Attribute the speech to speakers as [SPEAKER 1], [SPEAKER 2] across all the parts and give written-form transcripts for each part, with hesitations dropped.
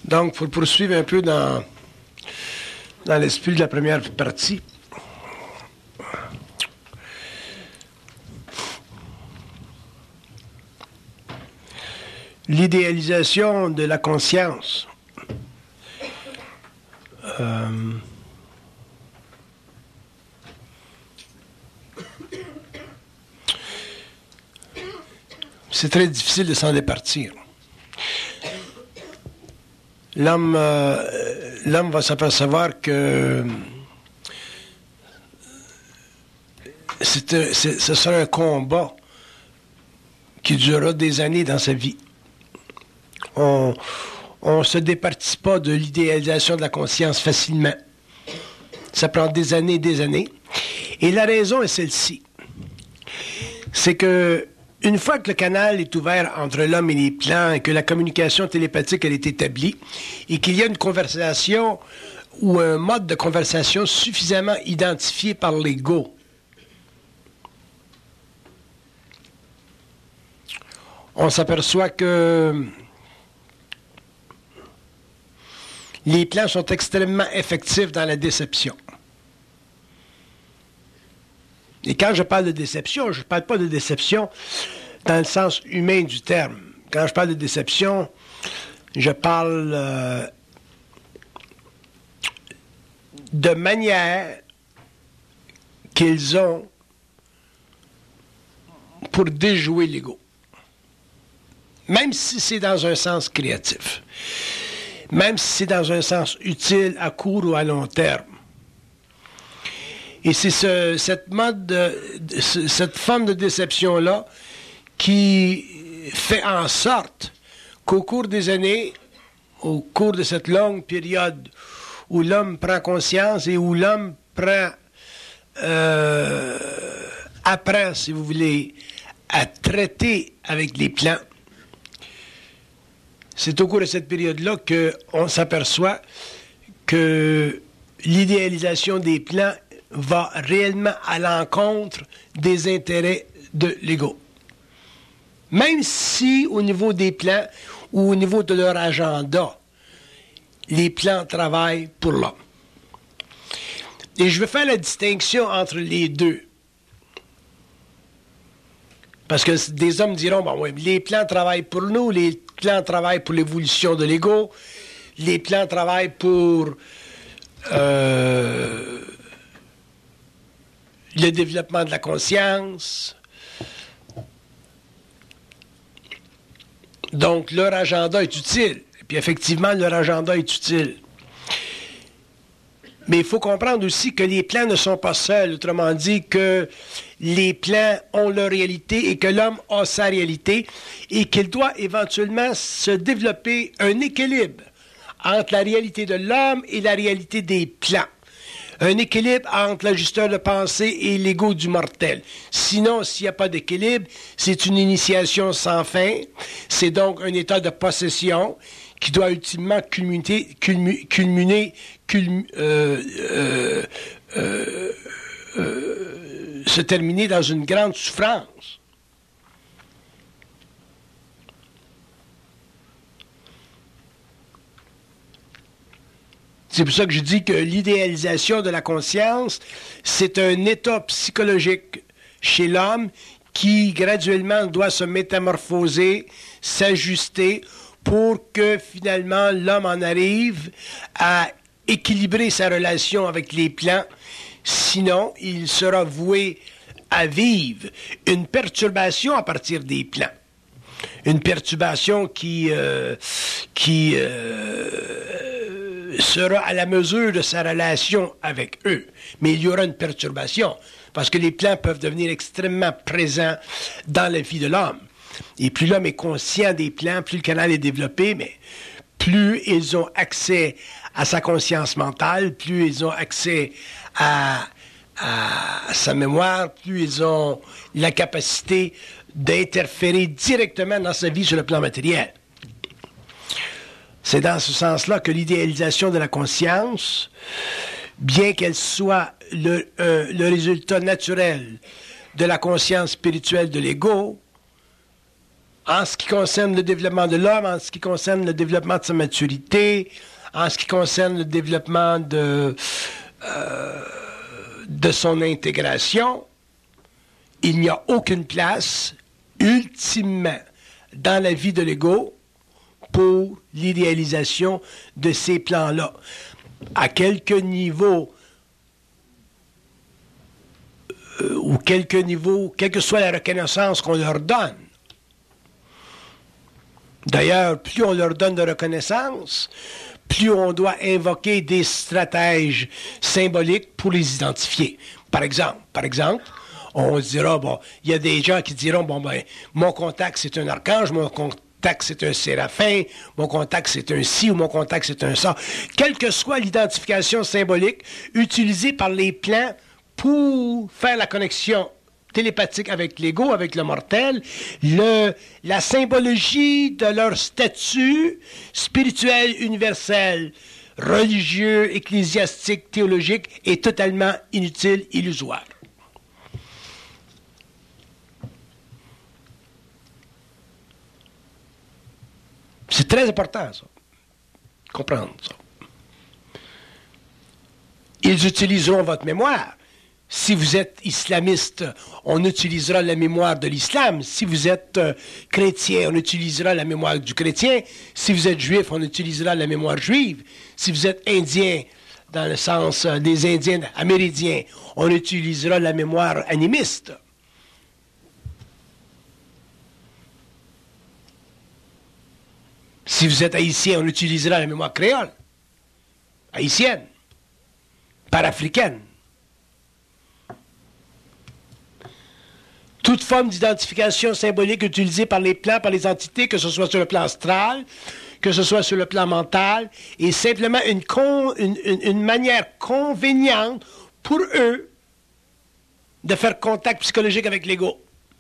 [SPEAKER 1] Donc, pour poursuivre un peu dans l'esprit de la première partie, l'idéalisation de la conscience. C'est très difficile de s'en départir. L'homme va s'apercevoir que ce sera un combat qui durera des années dans sa vie. On ne se départit pas de l'idéalisation de la conscience facilement. Ça prend des années et des années. Et la raison est celle-ci. C'est que une fois que le canal est ouvert entre l'homme et les plans et que la communication télépathique elle est établie et qu'il y a une conversation ou un mode de conversation suffisamment identifié par l'ego, on s'aperçoit que les plans sont extrêmement effectifs dans la déception. Et quand je parle de déception, je ne parle pas de déception dans le sens humain du terme. Quand je parle de déception, je parle de manière qu'ils ont pour déjouer l'ego. Même si c'est dans un sens créatif. Même si c'est dans un sens utile à court ou à long terme. Et c'est cette forme de déception-là qui fait en sorte qu'au cours des années, au cours de cette longue période où l'homme prend conscience et où l'homme apprend, si vous voulez, à traiter avec les plans, c'est au cours de cette période-là qu'on s'aperçoit que l'idéalisation des plans va réellement à l'encontre des intérêts de l'ego. Même si au niveau des plans ou au niveau de leur agenda, les plans travaillent pour l'homme. Et je veux faire la distinction entre les deux. Parce que des hommes diront, bon, oui, les plans travaillent pour nous, les plans travaillent pour l'évolution de l'ego, les plans travaillent pour le développement de la conscience. Donc, leur agenda est utile. Et puis, effectivement, leur agenda est utile. Mais il faut comprendre aussi que les plans ne sont pas seuls. Autrement dit, que les plans ont leur réalité et que l'homme a sa réalité et qu'il doit éventuellement se développer un équilibre entre la réalité de l'homme et la réalité des plans. Un équilibre entre l'ajusteur de pensée et l'ego du mortel. Sinon, s'il n'y a pas d'équilibre, c'est une initiation sans fin. C'est donc un état de possession qui doit ultimement se terminer dans une grande souffrance. C'est pour ça que je dis que l'idéalisation de la conscience, c'est un état psychologique chez l'homme qui graduellement doit se métamorphoser, s'ajuster pour que finalement l'homme en arrive à équilibrer sa relation avec les plans. Sinon, il sera voué à vivre une perturbation à partir des plans. Une perturbation qui sera à la mesure de sa relation avec eux. Mais il y aura une perturbation, parce que les plans peuvent devenir extrêmement présents dans la vie de l'homme. Et plus l'homme est conscient des plans, plus le canal est développé, mais plus ils ont accès à sa conscience mentale, plus ils ont accès à sa mémoire, plus ils ont la capacité d'interférer directement dans sa vie sur le plan matériel. C'est dans ce sens-là que l'idéalisation de la conscience, bien qu'elle soit le résultat naturel de la conscience spirituelle de l'ego, en ce qui concerne le développement de l'homme, en ce qui concerne le développement de sa maturité, en ce qui concerne le développement de son intégration, il n'y a aucune place, ultimement, dans la vie de l'ego pour l'idéalisation de ces plans-là. À quelque niveau ou quel que soit la reconnaissance qu'on leur donne. D'ailleurs, plus on leur donne de reconnaissance, plus on doit invoquer des stratèges symboliques pour les identifier. Par exemple, on se dira, bon, il y a des gens qui diront, bon, ben, mon contact, c'est un archange, mon contact, c'est un séraphin, mon contact, c'est un ci, ou mon contact, c'est un ça. Quelle que soit l'identification symbolique utilisée par les plans pour faire la connexion télépathique avec l'ego, avec le mortel, la symbologie de leur statut spirituel, universel, religieux, ecclésiastique, théologique est totalement inutile, illusoire. C'est très important, ça. Comprendre ça. Ils utiliseront votre mémoire. Si vous êtes islamiste, on utilisera la mémoire de l'islam. Si vous êtes chrétien, on utilisera la mémoire du chrétien. Si vous êtes juif, on utilisera la mémoire juive. Si vous êtes indien, dans le sens des Indiens amérindiens, on utilisera la mémoire animiste. Si vous êtes haïtien, on utilisera la mémoire créole, haïtienne, panafricaine. Toute forme d'identification symbolique utilisée par les plans, par les entités, que ce soit sur le plan astral, que ce soit sur le plan mental, est simplement une manière convéniente pour eux de faire contact psychologique avec l'ego.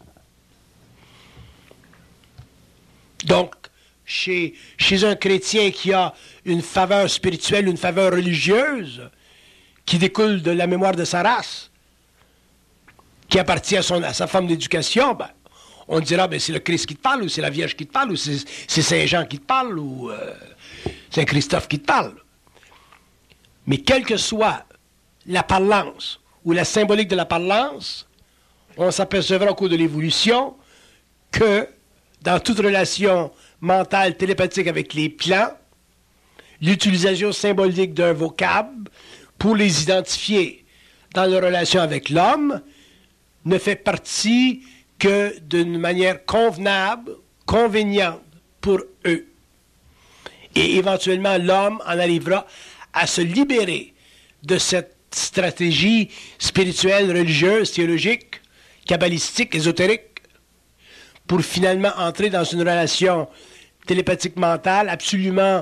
[SPEAKER 1] Donc, chez un chrétien qui a une faveur spirituelle, une faveur religieuse, qui découle de la mémoire de sa race, qui appartient à sa forme d'éducation, ben, on dira, ben, c'est le Christ qui te parle, ou c'est la Vierge qui te parle, ou c'est Saint-Jean qui te parle, ou Saint-Christophe qui te parle. Mais quelle que soit la parlance, ou la symbolique de la parlance, on s'apercevra au cours de l'évolution que, dans toute relation mentale, télépathique avec les plans, l'utilisation symbolique d'un vocable pour les identifier dans leur relation avec l'homme ne fait partie que d'une manière convenable, convéniente pour eux. Et éventuellement, l'homme en arrivera à se libérer de cette stratégie spirituelle, religieuse, théologique, kabbalistique, ésotérique, pour finalement entrer dans une relation télépathique mentale absolument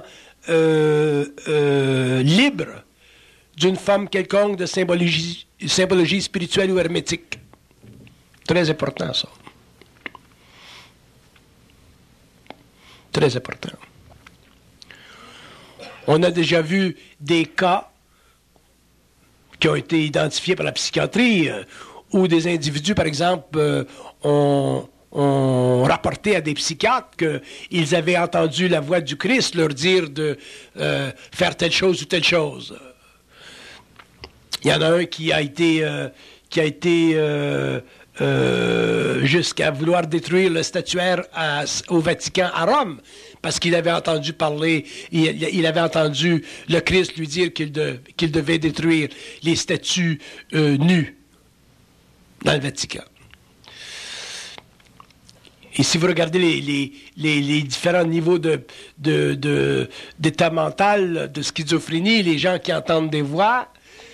[SPEAKER 1] libre d'une forme quelconque de symbologie spirituelle ou hermétique. Très important, ça. Très important. On a déjà vu des cas qui ont été identifiés par la psychiatrie, où des individus, par exemple, ont rapporté à des psychiatres qu'ils avaient entendu la voix du Christ leur dire de faire telle chose ou telle chose. Il y en a un qui a été jusqu'à vouloir détruire le statuaire au Vatican à Rome, parce qu'il avait entendu parler, il avait entendu le Christ lui dire qu'il devait détruire les statues nues dans le Vatican. Et si vous regardez les différents niveaux d'état mental, de schizophrénie, les gens qui entendent des voix,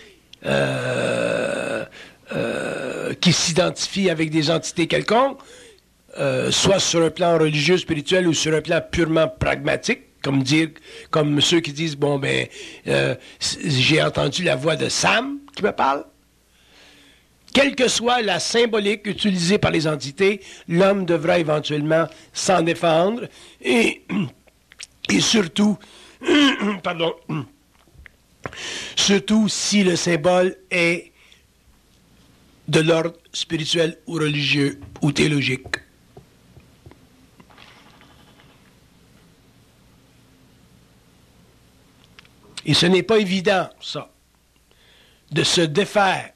[SPEAKER 1] qui s'identifient avec des entités quelconques, soit sur un plan religieux, spirituel, ou sur un plan purement pragmatique, comme ceux qui disent, bon, ben, j'ai entendu la voix de Sam qui me parle. Quelle que soit la symbolique utilisée par les entités, l'homme devra éventuellement s'en défendre et surtout, pardon, surtout si le symbole est de l'ordre spirituel ou religieux ou théologique. Et ce n'est pas évident, ça, de se défaire,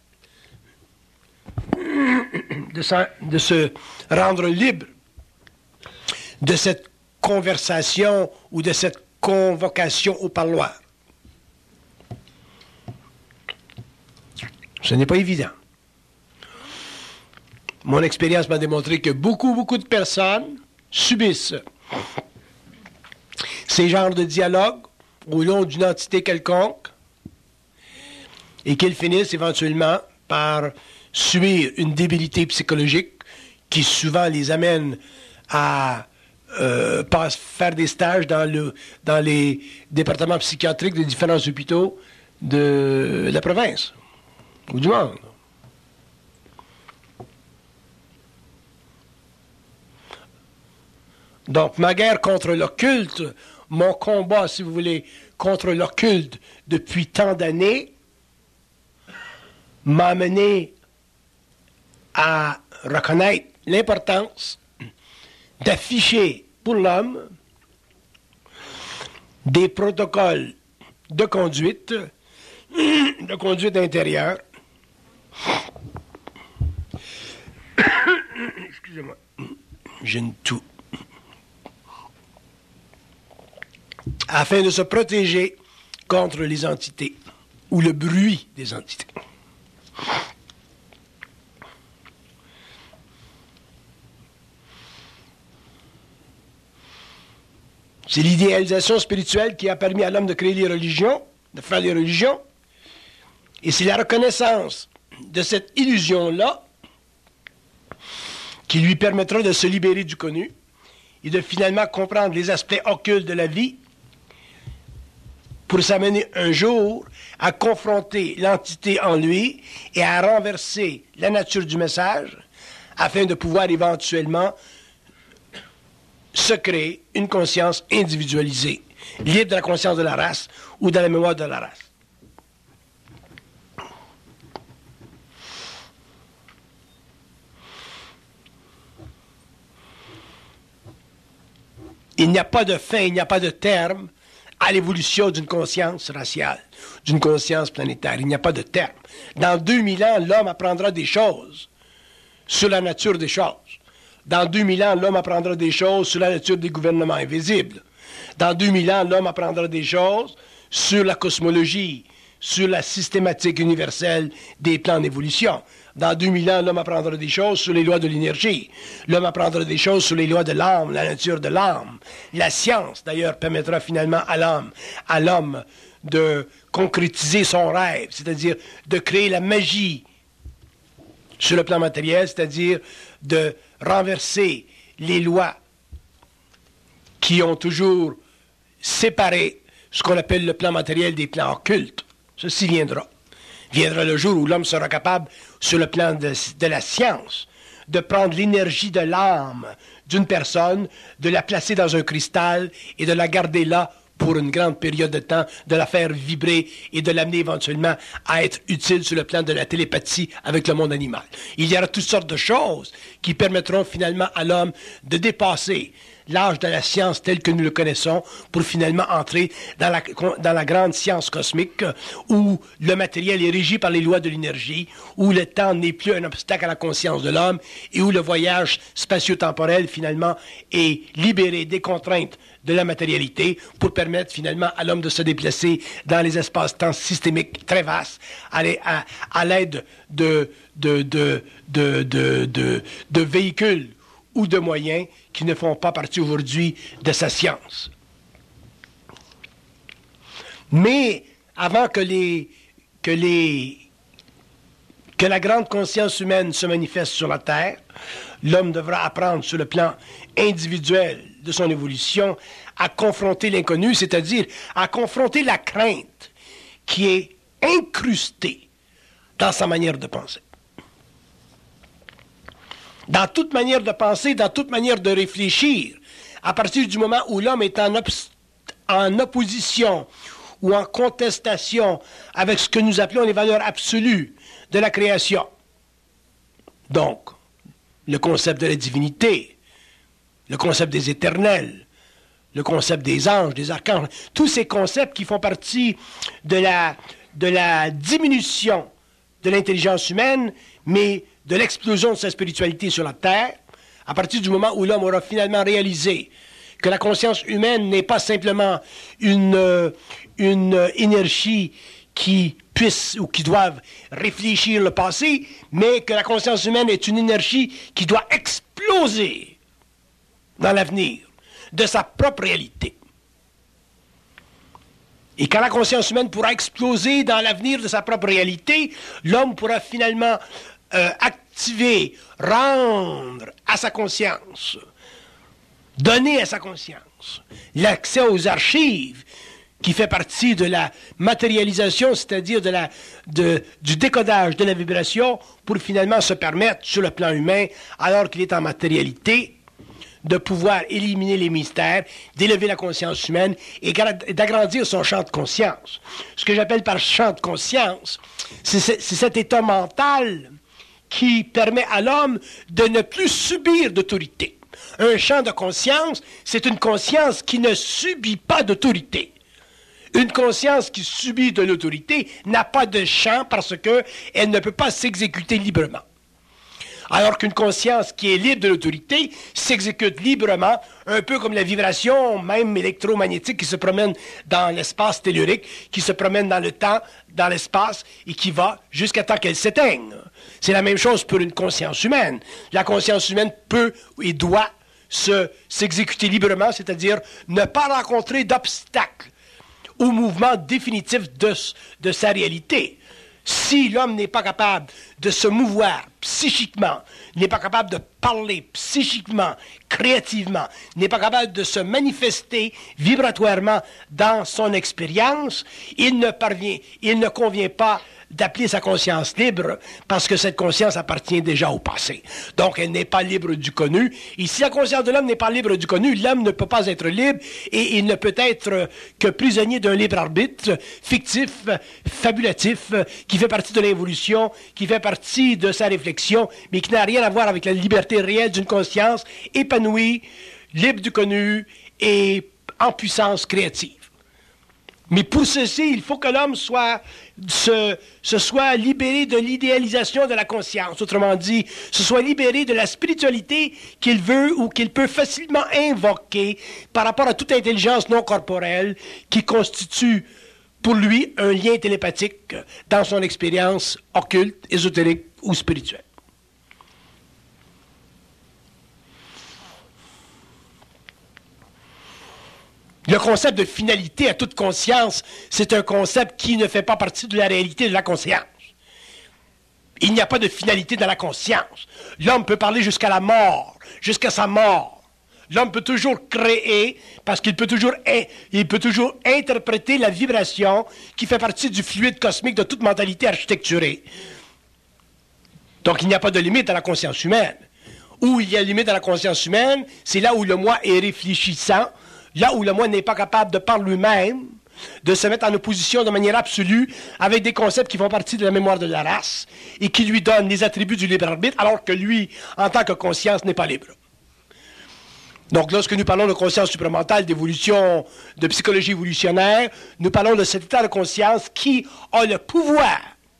[SPEAKER 1] de se rendre libre de cette conversation ou de cette convocation au parloir. Ce n'est pas évident. Mon expérience m'a démontré que beaucoup de personnes subissent ces genres de dialogues au long d'une entité quelconque et qu'ils finissent éventuellement par subir une débilité psychologique qui souvent les amène à faire des stages dans les départements psychiatriques des différents hôpitaux de la province ou du monde. Donc, ma guerre contre l'occulte, mon combat, si vous voulez, contre l'occulte depuis tant d'années, m'a amené à reconnaître l'importance d'afficher pour l'homme des protocoles de conduite intérieure. Excusez-moi, j'ai une toux. Afin de se protéger contre les entités ou le bruit des entités. C'est l'idéalisation spirituelle qui a permis à l'homme de créer les religions, de faire les religions, et c'est la reconnaissance de cette illusion-là qui lui permettra de se libérer du connu et de finalement comprendre les aspects occultes de la vie pour s'amener un jour à confronter l'entité en lui et à renverser la nature du message afin de pouvoir éventuellement se créer une conscience individualisée, libre de la conscience de la race ou de la mémoire de la race. Il n'y a pas de fin, il n'y a pas de terme à l'évolution d'une conscience raciale, d'une conscience planétaire. Il n'y a pas de terme. Dans 2000 ans, l'homme apprendra des choses sur la nature des choses. Dans 2000 ans, l'homme apprendra des choses sur la nature des gouvernements invisibles. Dans 2000 ans, l'homme apprendra des choses sur la cosmologie, sur la systématique universelle des plans d'évolution. Dans 2000 ans, l'homme apprendra des choses sur les lois de l'énergie. L'homme apprendra des choses sur les lois de l'âme, la nature de l'âme. La science, d'ailleurs, permettra finalement à l'homme de concrétiser son rêve, c'est-à-dire de créer la magie sur le plan matériel, c'est-à-dire de renverser les lois qui ont toujours séparé ce qu'on appelle le plan matériel des plans occultes. Ceci viendra. Viendra le jour où l'homme sera capable, sur le plan de la science, de prendre l'énergie de l'âme d'une personne, de la placer dans un cristal et de la garder là pour une grande période de temps, de la faire vibrer et de l'amener éventuellement à être utile sur le plan de la télépathie avec le monde animal. Il y aura toutes sortes de choses qui permettront finalement à l'homme de dépasser l'âge de la science tel que nous le connaissons pour finalement entrer dans la grande science cosmique où le matériel est régi par les lois de l'énergie, où le temps n'est plus un obstacle à la conscience de l'homme et où le voyage spatio-temporel finalement est libéré des contraintes de la matérialité pour permettre finalement à l'homme de se déplacer dans les espaces-temps systémiques très vastes à l'aide de véhicules ou de moyens qui ne font pas partie aujourd'hui de sa science. Mais avant que la grande conscience humaine se manifeste sur la Terre, l'homme devra apprendre sur le plan individuel de son évolution à confronter l'inconnu, c'est-à-dire à confronter la crainte qui est incrustée dans sa manière de penser. Dans toute manière de penser, dans toute manière de réfléchir, à partir du moment où l'homme est en opposition ou en contestation avec ce que nous appelons les valeurs absolues de la création. Donc, le concept de la divinité, le concept des éternels, le concept des anges, des archanges, tous ces concepts qui font partie de la diminution de l'intelligence humaine, mais de l'explosion de sa spiritualité sur la Terre, à partir du moment où l'homme aura finalement réalisé que la conscience humaine n'est pas simplement une énergie qui puisse ou qui doivent réfléchir le passé, mais que la conscience humaine est une énergie qui doit exploser dans l'avenir de sa propre réalité. Et quand la conscience humaine pourra exploser dans l'avenir de sa propre réalité, l'homme pourra finalement activer, rendre à sa conscience, donner à sa conscience l'accès aux archives qui fait partie de la matérialisation, c'est-à-dire du décodage de la vibration pour finalement se permettre, sur le plan humain, alors qu'il est en matérialité, de pouvoir éliminer les mystères, d'élever la conscience humaine et d'agrandir son champ de conscience. Ce que j'appelle par champ de conscience, c'est cet état mental qui permet à l'homme de ne plus subir d'autorité. Un champ de conscience, c'est une conscience qui ne subit pas d'autorité. Une conscience qui subit de l'autorité n'a pas de champ parce qu'elle ne peut pas s'exécuter librement. Alors qu'une conscience qui est libre de l'autorité s'exécute librement, un peu comme la vibration, même électromagnétique, qui se promène dans l'espace tellurique, qui se promène dans le temps, dans l'espace, et qui va jusqu'à temps qu'elle s'éteigne. C'est la même chose pour une conscience humaine. La conscience humaine peut et doit s'exécuter librement, c'est-à-dire ne pas rencontrer d'obstacles au mouvement définitif de sa réalité. Si l'homme n'est pas capable de se mouvoir psychiquement, n'est pas capable de parler psychiquement, créativement, n'est pas capable de se manifester vibratoirement dans son expérience, il ne convient pas d'appeler sa conscience libre parce que cette conscience appartient déjà au passé. Donc, elle n'est pas libre du connu. Et si la conscience de l'homme n'est pas libre du connu, l'homme ne peut pas être libre et il ne peut être que prisonnier d'un libre arbitre fictif, fabulatif, qui fait partie de l'évolution, qui fait partie de sa réflexion, mais qui n'a rien à voir avec la liberté réelle d'une conscience épanouie, libre du connu et en puissance créative. Mais pour ceci, il faut que l'homme se soit libéré de l'idéalisation de la conscience. Autrement dit, se soit libéré de la spiritualité qu'il veut ou qu'il peut facilement invoquer par rapport à toute intelligence non corporelle qui constitue pour lui un lien télépathique dans son expérience occulte, ésotérique ou spirituelle. Le concept de finalité à toute conscience, c'est un concept qui ne fait pas partie de la réalité de la conscience. Il n'y a pas de finalité dans la conscience. L'homme peut parler jusqu'à la mort, jusqu'à sa mort. L'homme peut toujours créer, parce qu'il peut toujours interpréter la vibration qui fait partie du fluide cosmique de toute mentalité architecturée. Donc il n'y a pas de limite à la conscience humaine. Où il y a limite à la conscience humaine, c'est là où le moi est réfléchissant, là où le moi n'est pas capable de par lui-même, de se mettre en opposition de manière absolue avec des concepts qui font partie de la mémoire de la race et qui lui donnent les attributs du libre arbitre, alors que lui, en tant que conscience, n'est pas libre. Donc, lorsque nous parlons de conscience supramentale, d'évolution, de psychologie évolutionnaire, nous parlons de cet état de conscience qui a le pouvoir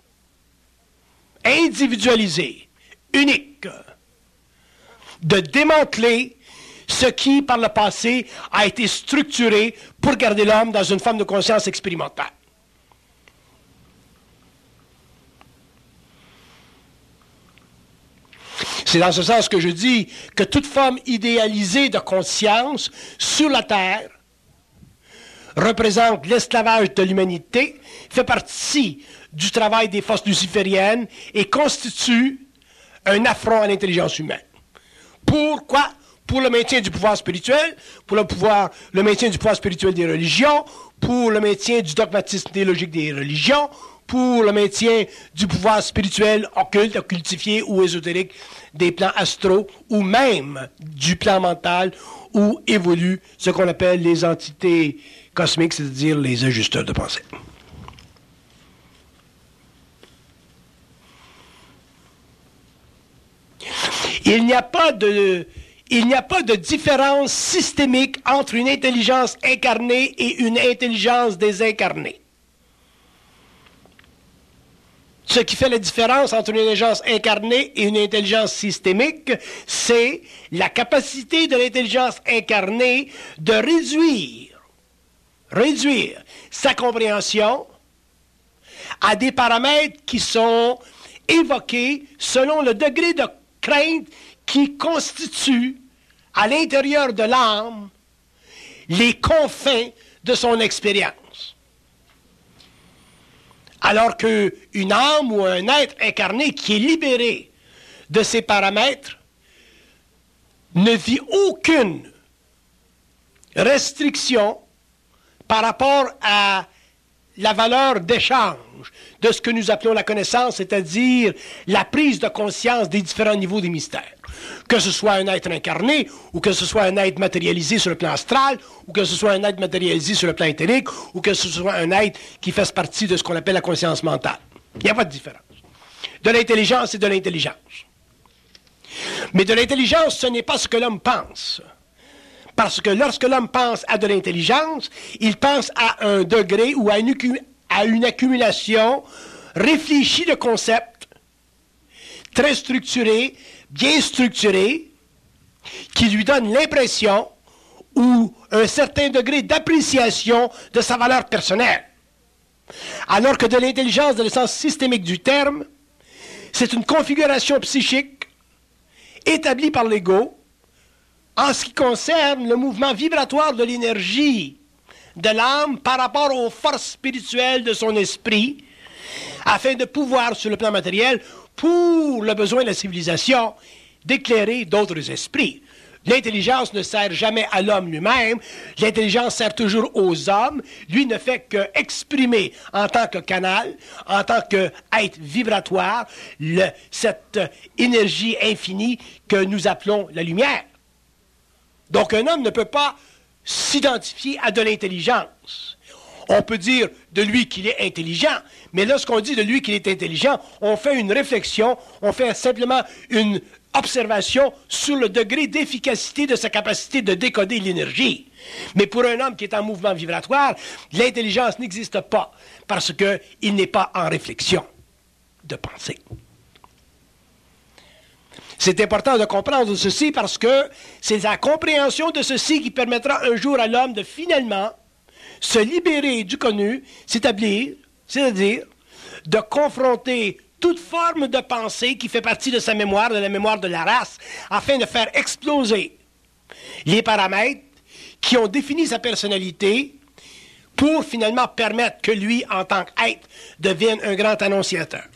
[SPEAKER 1] individualisé, unique, de démanteler ce qui, par le passé, a été structuré pour garder l'homme dans une forme de conscience expérimentale. C'est dans ce sens que je dis que toute forme idéalisée de conscience sur la Terre représente l'esclavage de l'humanité, fait partie du travail des forces lucifériennes et constitue un affront à l'intelligence humaine. Pourquoi? Pour le maintien du pouvoir spirituel, pour le maintien du pouvoir spirituel des religions, pour le maintien du dogmatisme théologique des religions, pour le maintien du pouvoir spirituel occulte, occultifié ou ésotérique des plans astraux, ou même du plan mental où évoluent ce qu'on appelle les entités cosmiques, c'est-à-dire les ajusteurs de pensée. Il n'y a pas de il n'y a pas de différence systémique entre une intelligence incarnée et une intelligence désincarnée. Ce qui fait la différence entre une intelligence incarnée et une intelligence systémique, c'est la capacité de l'intelligence incarnée de réduire sa compréhension à des paramètres qui sont évoqués selon le degré de crainte qui constitue à l'intérieur de l'âme les confins de son expérience. Alors qu'une âme ou un être incarné qui est libéré de ces paramètres ne vit aucune restriction par rapport à la valeur d'échange de ce que nous appelons la connaissance, c'est-à-dire la prise de conscience des différents niveaux des mystères. Que ce soit un être incarné, ou que ce soit un être matérialisé sur le plan astral, ou que ce soit un être matérialisé sur le plan éthérique, ou que ce soit un être qui fasse partie de ce qu'on appelle la conscience mentale. Il n'y a pas de différence. De l'intelligence, c'est de l'intelligence. Mais de l'intelligence, ce n'est pas ce que l'homme pense. Parce que lorsque l'homme pense à de l'intelligence, il pense à un degré ou à une accumulation réfléchie de concepts, très structurés, bien structurés, qui lui donne l'impression ou un certain degré d'appréciation de sa valeur personnelle. Alors que de l'intelligence, dans le sens systémique du terme, c'est une configuration psychique établie par l'ego en ce qui concerne le mouvement vibratoire de l'énergie de l'âme par rapport aux forces spirituelles de son esprit, afin de pouvoir, sur le plan matériel, pour le besoin de la civilisation, d'éclairer d'autres esprits. L'intelligence ne sert jamais à l'homme lui-même, l'intelligence sert toujours aux hommes, lui ne fait qu'exprimer en tant que canal, en tant qu'être vibratoire, cette énergie infinie que nous appelons la lumière. Donc un homme ne peut pas s'identifier à de l'intelligence. On peut dire de lui qu'il est intelligent, mais lorsqu'on dit de lui qu'il est intelligent, on fait une réflexion, on fait simplement une observation sur le degré d'efficacité de sa capacité de décoder l'énergie. Mais pour un homme qui est en mouvement vibratoire, l'intelligence n'existe pas parce qu'il n'est pas en réflexion de pensée. C'est important de comprendre ceci parce que c'est la compréhension de ceci qui permettra un jour à l'homme de finalement se libérer du connu, c'est-à-dire de confronter toute forme de pensée qui fait partie de sa mémoire, de la mémoire de la race, afin de faire exploser les paramètres qui ont défini sa personnalité pour finalement permettre que lui, en tant qu'être, devienne un grand annonciateur.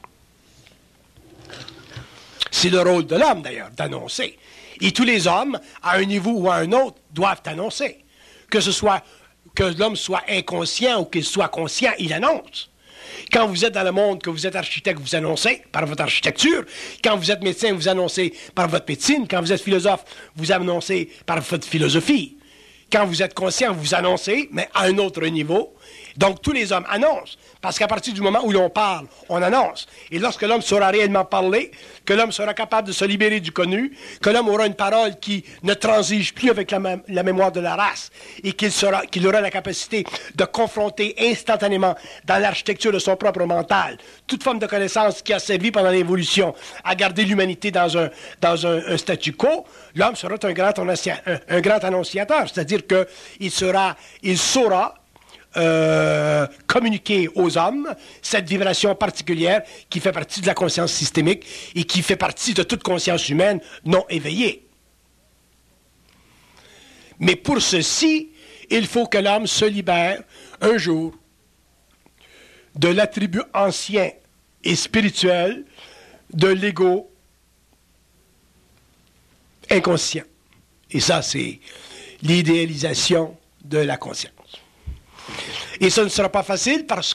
[SPEAKER 1] C'est le rôle de l'homme, d'ailleurs, d'annoncer. Et tous les hommes, à un niveau ou à un autre, doivent annoncer. Que l'homme soit inconscient ou qu'il soit conscient, il annonce. Quand vous êtes dans le monde, que vous êtes architecte, vous annoncez par votre architecture. Quand vous êtes médecin, vous annoncez par votre médecine. Quand vous êtes philosophe, vous annoncez par votre philosophie. Quand vous êtes conscient, vous annoncez, mais à un autre niveau. Donc, tous les hommes annoncent. Parce qu'à partir du moment où l'on parle, on annonce. Et lorsque l'homme saura réellement parler, que l'homme sera capable de se libérer du connu, que l'homme aura une parole qui ne transige plus avec la mémoire de la race, et qu'il aura la capacité de confronter instantanément dans l'architecture de son propre mental toute forme de connaissance qui a servi pendant l'évolution à garder l'humanité dans un statu quo, l'homme sera un grand annonciateur. C'est-à-dire qu'il saura communiquer aux hommes cette vibration particulière qui fait partie de la conscience systémique et qui fait partie de toute conscience humaine non éveillée. Mais pour ceci, il faut que l'homme se libère un jour de l'attribut ancien et spirituel de l'ego inconscient. Et ça, c'est l'idéalisation de la conscience. Et ça ne sera pas facile parce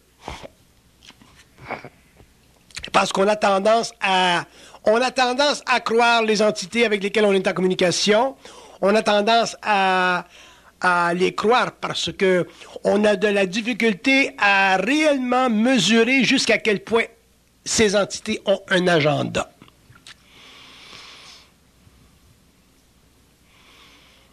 [SPEAKER 1] qu'on a tendance à croire les entités avec lesquelles on est en communication. On a tendance à les croire parce que on a de la difficulté à réellement mesurer jusqu'à quel point ces entités ont un agenda.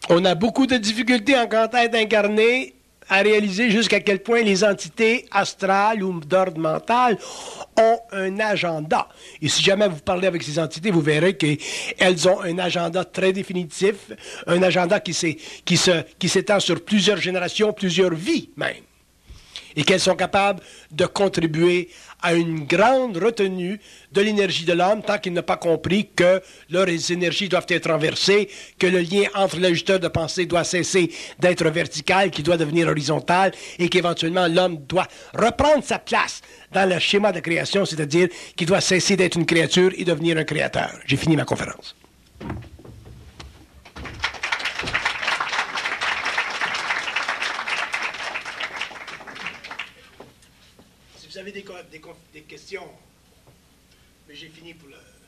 [SPEAKER 1] On a beaucoup de difficultés en quantité incarnée à réaliser jusqu'à quel point les entités astrales ou d'ordre mental ont un agenda. Et si jamais vous parlez avec ces entités, vous verrez qu'elles ont un agenda très définitif, un agenda qui s'étend sur plusieurs générations, plusieurs vies même. Et qu'elles sont capables de contribuer à une grande retenue de l'énergie de l'homme tant qu'il n'a pas compris que leurs énergies doivent être renversées, que le lien entre l'ajusteur de pensée doit cesser d'être vertical, qu'il doit devenir horizontal et qu'éventuellement l'homme doit reprendre sa place dans le schéma de création, c'est-à-dire qu'il doit cesser d'être une créature et devenir un créateur. J'ai fini ma conférence. Si vous avez des questions, mais j'ai fini pour le...